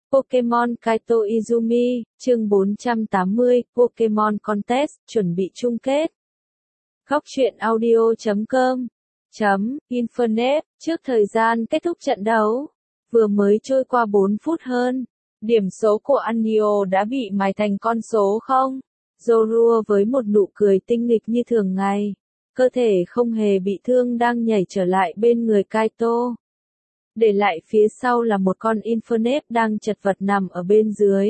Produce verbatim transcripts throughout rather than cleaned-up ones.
Pokemon Kaito Izumi, chương bốn trăm tám mươi, Pokemon Contest, chuẩn bị chung kết. Góc truyện audio chấm com chấm Infernet, trước thời gian kết thúc trận đấu, vừa mới trôi qua bốn phút hơn, điểm số của Anio đã bị mài thành con số không. Zorua với một nụ cười tinh nghịch như thường ngày, cơ thể không hề bị thương đang nhảy trở lại bên người Kaito. Để lại phía sau là một con Infernape đang chật vật nằm ở bên dưới.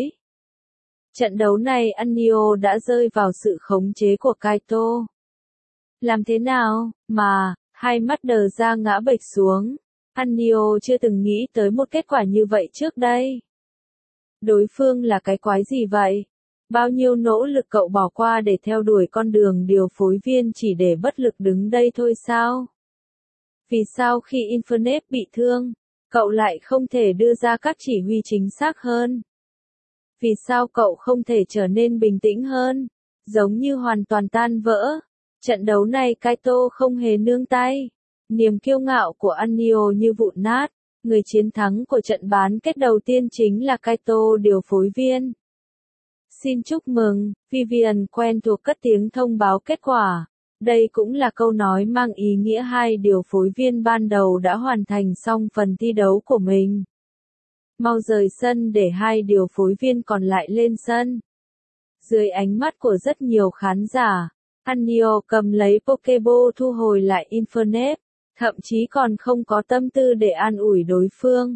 Trận đấu này Anio đã rơi vào sự khống chế của Kaito. Làm thế nào, mà, hai mắt đờ ra ngã bệch xuống. Anio chưa từng nghĩ tới một kết quả như vậy trước đây. Đối phương là cái quái gì vậy? Bao nhiêu nỗ lực cậu bỏ qua để theo đuổi con đường điều phối viên chỉ để bất lực đứng đây thôi sao? Vì sao khi Infernape bị thương, cậu lại không thể đưa ra các chỉ huy chính xác hơn? Vì sao cậu không thể trở nên bình tĩnh hơn, giống như hoàn toàn tan vỡ? Trận đấu này Kaito không hề nương tay. Niềm kiêu ngạo của Anio như vụn nát. Người chiến thắng của trận bán kết đầu tiên chính là Kaito điều phối viên. Xin chúc mừng, Vivian quen thuộc cất tiếng thông báo kết quả. Đây cũng là câu nói mang ý nghĩa hai điều phối viên ban đầu đã hoàn thành xong phần thi đấu của mình. Mau rời sân để hai điều phối viên còn lại lên sân. Dưới ánh mắt của rất nhiều khán giả, Anio cầm lấy Pokeball thu hồi lại Infernape, thậm chí còn không có tâm tư để an ủi đối phương.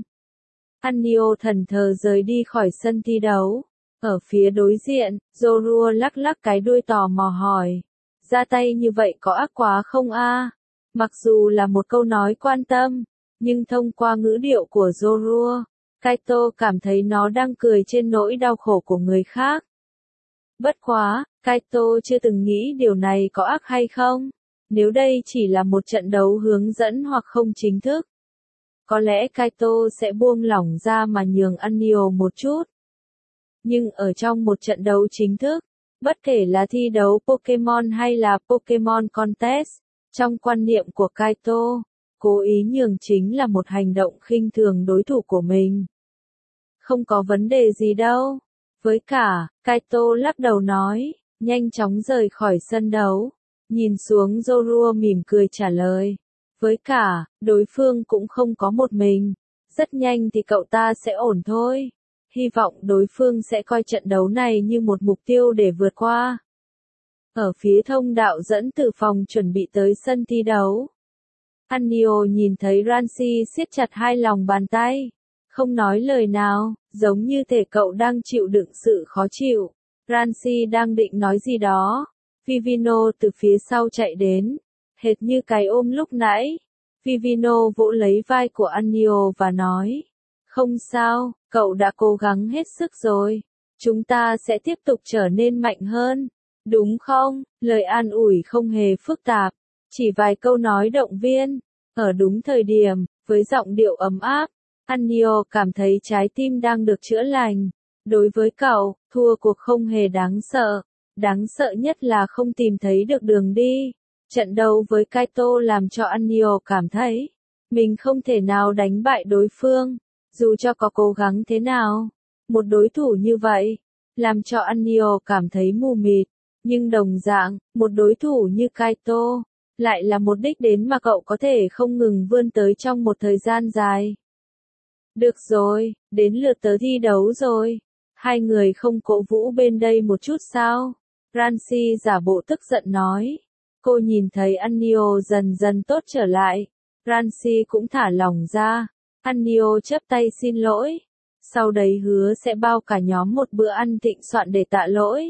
Anio thẫn thờ rời đi khỏi sân thi đấu. Ở phía đối diện, Zorua lắc lắc cái đuôi tò mò hỏi. Ra tay như vậy có ác quá không a? Mặc dù là một câu nói quan tâm, nhưng thông qua ngữ điệu của Zorua, Kaito cảm thấy nó đang cười trên nỗi đau khổ của người khác. Bất quá, Kaito chưa từng nghĩ điều này có ác hay không. Nếu đây chỉ là một trận đấu hướng dẫn hoặc không chính thức, có lẽ Kaito sẽ buông lỏng ra mà nhường Anio một chút. Nhưng ở trong một trận đấu chính thức, bất kể là thi đấu Pokemon hay là Pokemon Contest, trong quan niệm của Kaito, cố ý nhường chính là một hành động khinh thường đối thủ của mình. Không có vấn đề gì đâu. Với cả, Kaito lắc đầu nói, nhanh chóng rời khỏi sân đấu. Nhìn xuống Zorua mỉm cười trả lời. Với cả, đối phương cũng không có một mình. Rất nhanh thì cậu ta sẽ ổn thôi. Hy vọng đối phương sẽ coi trận đấu này như một mục tiêu để vượt qua. Ở phía thông đạo dẫn từ phòng chuẩn bị tới sân thi đấu, Anio nhìn thấy Rancy siết chặt hai lòng bàn tay, không nói lời nào, giống như thể cậu đang chịu đựng sự khó chịu. Rancy đang định nói gì đó, Vivino từ phía sau chạy đến, hệt như cái ôm lúc nãy. Vivino vỗ lấy vai của Anio và nói, không sao, cậu đã cố gắng hết sức rồi. Chúng ta sẽ tiếp tục trở nên mạnh hơn. Đúng không? Lời an ủi không hề phức tạp. Chỉ vài câu nói động viên. Ở đúng thời điểm, với giọng điệu ấm áp, Anio cảm thấy trái tim đang được chữa lành. Đối với cậu, thua cuộc không hề đáng sợ. Đáng sợ nhất là không tìm thấy được đường đi. Trận đấu với Kaito làm cho Anio cảm thấy mình không thể nào đánh bại đối phương. Dù cho có cố gắng thế nào, một đối thủ như vậy, làm cho Anio cảm thấy mù mịt, nhưng đồng dạng, một đối thủ như Kaito, lại là một đích đến mà cậu có thể không ngừng vươn tới trong một thời gian dài. Được rồi, đến lượt tớ thi đấu rồi. Hai người không cổ vũ bên đây một chút sao? Rancy giả bộ tức giận nói. Cô nhìn thấy Anio dần dần tốt trở lại. Rancy cũng thả lỏng ra. Anio chắp tay xin lỗi, sau đấy hứa sẽ bao cả nhóm một bữa ăn thịnh soạn để tạ lỗi.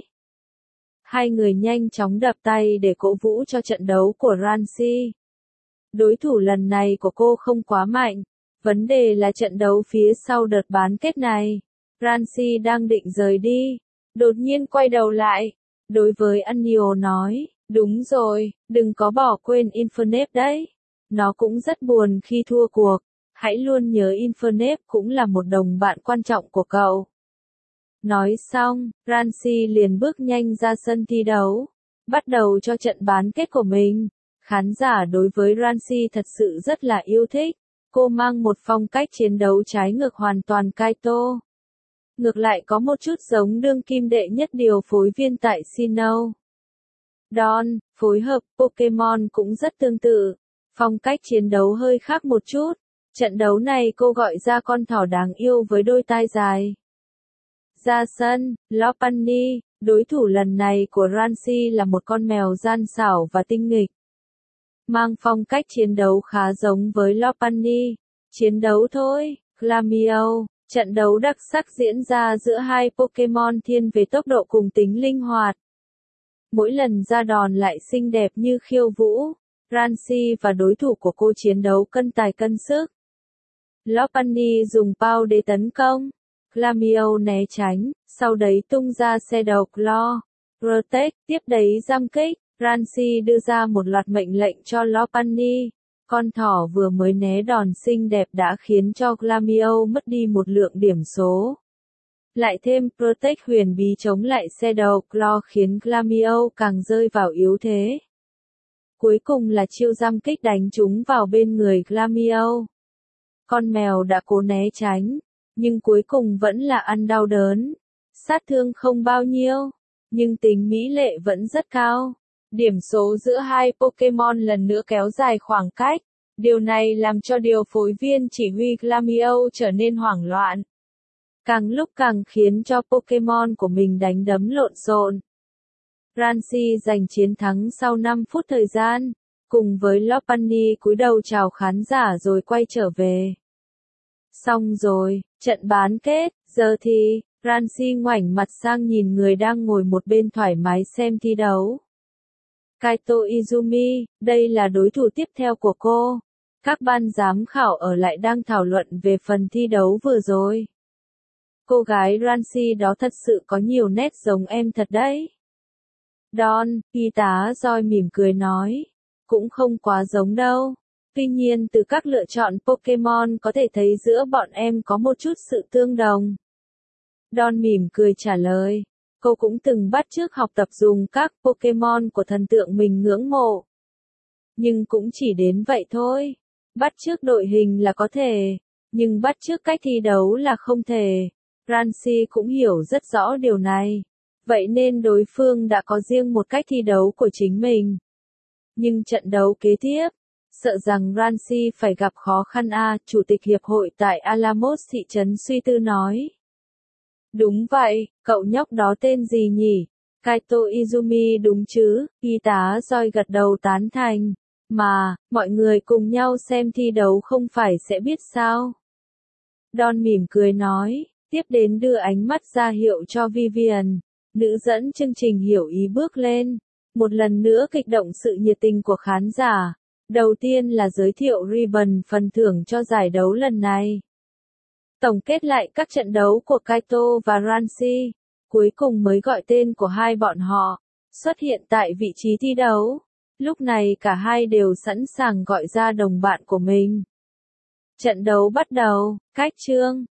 Hai người nhanh chóng đập tay để cổ vũ cho trận đấu của Rancy. Đối thủ lần này của cô không quá mạnh, vấn đề là trận đấu phía sau đợt bán kết này. Rancy đang định rời đi, đột nhiên quay đầu lại, đối với Anio nói, đúng rồi, đừng có bỏ quên Infernape đấy. Nó cũng rất buồn khi thua cuộc. Hãy luôn nhớ Infernape cũng là một đồng bạn quan trọng của cậu. Nói xong, Rancy liền bước nhanh ra sân thi đấu, bắt đầu cho trận bán kết của mình. Khán giả đối với Rancy thật sự rất là yêu thích. Cô mang một phong cách chiến đấu trái ngược hoàn toàn Kaito. ngược lại có một chút giống đương kim đệ nhất điều phối viên tại Sinnoh. Don, phối hợp Pokemon cũng rất tương tự, phong cách chiến đấu hơi khác một chút. Trận đấu này cô gọi ra con thỏ đáng yêu với đôi tai dài. Ra sân, Lopunny, đối thủ lần này của Rancy là một con mèo gian xảo và tinh nghịch. Mang phong cách chiến đấu khá giống với Lopunny. Chiến đấu thôi, Glameow. Trận đấu đặc sắc diễn ra giữa hai Pokemon thiên về tốc độ cùng tính linh hoạt. Mỗi lần ra đòn lại xinh đẹp như khiêu vũ. Rancy và đối thủ của cô chiến đấu cân tài cân sức. Lopunny dùng pow để tấn công. Glameow né tránh, sau đấy tung ra Shadow Claw. Protect, tiếp đấy giam kích. Rancy đưa ra một loạt mệnh lệnh cho Lopunny. Con thỏ vừa mới né đòn xinh đẹp đã khiến cho Glameow mất đi một lượng điểm số. Lại thêm Protect huyền bí chống lại Shadow Claw khiến Glameow càng rơi vào yếu thế. Cuối cùng là chiêu giam kích đánh trúng vào bên người Glameow. Con mèo đã cố né tránh, nhưng cuối cùng vẫn là ăn đau đớn. Sát thương không bao nhiêu, nhưng tính mỹ lệ vẫn rất cao. Điểm số giữa hai Pokemon lần nữa kéo dài khoảng cách. Điều này làm cho điều phối viên chỉ huy Glameow trở nên hoảng loạn. Càng lúc càng khiến cho Pokemon của mình đánh đấm lộn xộn. Rancy giành chiến thắng sau năm phút thời gian, cùng với Lopunny cúi đầu chào khán giả rồi quay trở về. Xong rồi, trận bán kết, giờ thì, Rancy ngoảnh mặt sang nhìn người đang ngồi một bên thoải mái xem thi đấu. Kaito Izumi, đây là đối thủ tiếp theo của cô. Các ban giám khảo ở lại đang thảo luận về phần thi đấu vừa rồi. Cô gái Rancy đó thật sự có nhiều nét giống em thật đấy. Don, y tá Joy mỉm cười nói. Cũng không quá giống đâu. Tuy nhiên từ các lựa chọn Pokemon có thể thấy giữa bọn em có một chút sự tương đồng. Don mỉm cười trả lời. Cô cũng từng bắt chước học tập dùng các Pokemon của thần tượng mình ngưỡng mộ. Nhưng cũng chỉ đến vậy thôi. Bắt chước đội hình là có thể, nhưng bắt chước cách thi đấu là không thể. Rancy cũng hiểu rất rõ điều này. Vậy nên đối phương đã có riêng một cách thi đấu của chính mình. Nhưng trận đấu kế tiếp, sợ rằng Rancy phải gặp khó khăn a, Chủ tịch hiệp hội tại Alamos thị trấn suy tư nói. Đúng vậy, cậu nhóc đó tên gì nhỉ? Kaito Izumi đúng chứ? Y tá Joy gật đầu tán thành. Mà, mọi người cùng nhau xem thi đấu không phải sẽ biết sao? Don mỉm cười nói, tiếp đến đưa ánh mắt ra hiệu cho Vivian. Nữ dẫn chương trình hiểu ý bước lên. Một lần nữa kích động sự nhiệt tình của khán giả. Đầu tiên là giới thiệu ribbon phần thưởng cho giải đấu lần này. Tổng kết lại các trận đấu của Kaito và Rancy. Cuối cùng mới gọi tên của hai bọn họ. Xuất hiện tại vị trí thi đấu. Lúc này cả hai đều sẵn sàng gọi ra đồng bạn của mình. Trận đấu bắt đầu, cách chương.